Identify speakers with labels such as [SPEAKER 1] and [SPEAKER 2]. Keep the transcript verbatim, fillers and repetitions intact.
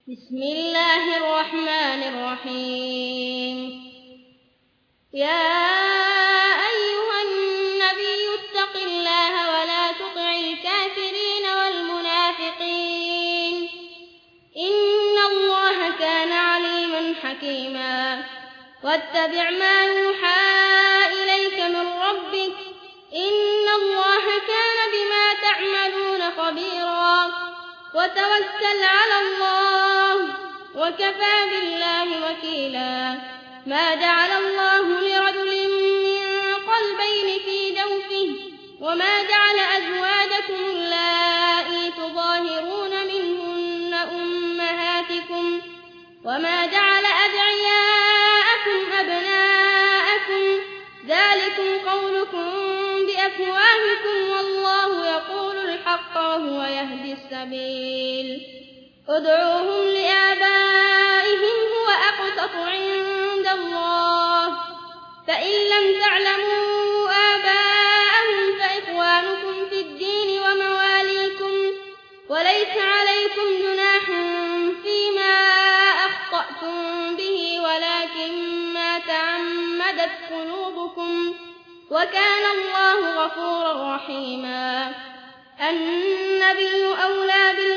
[SPEAKER 1] بسم الله الرحمن الرحيم. يا أيها النبي اتق الله ولا تطع الكافرين والمنافقين إن الله كان عليما حكيما. واتبع ما يوحى إليك من ربك إن الله كان بما تعملون خبيرا. وتوكل على الله وكفى بالله وكيلا. ما جعل الله لرجل من قلبين في جوفه وما جعل أزواجكم اللائي تظاهرون منهن أمهاتكم وما جعل أدعياءكم أبناءكم ذلكم قولكم بأفواهكم والله يقول الحق وهو يهدي السبيل. ادعوهم لآبائهم هو أقسط عند الله فإن لم تعلموا آباءهم فإخوانكم في الدين ومواليكم وليس عليكم جناح فيما أخطأتم به ولكن ما تعمدت قلوبكم وكان الله غفورا رحيما. النبي أولى بالله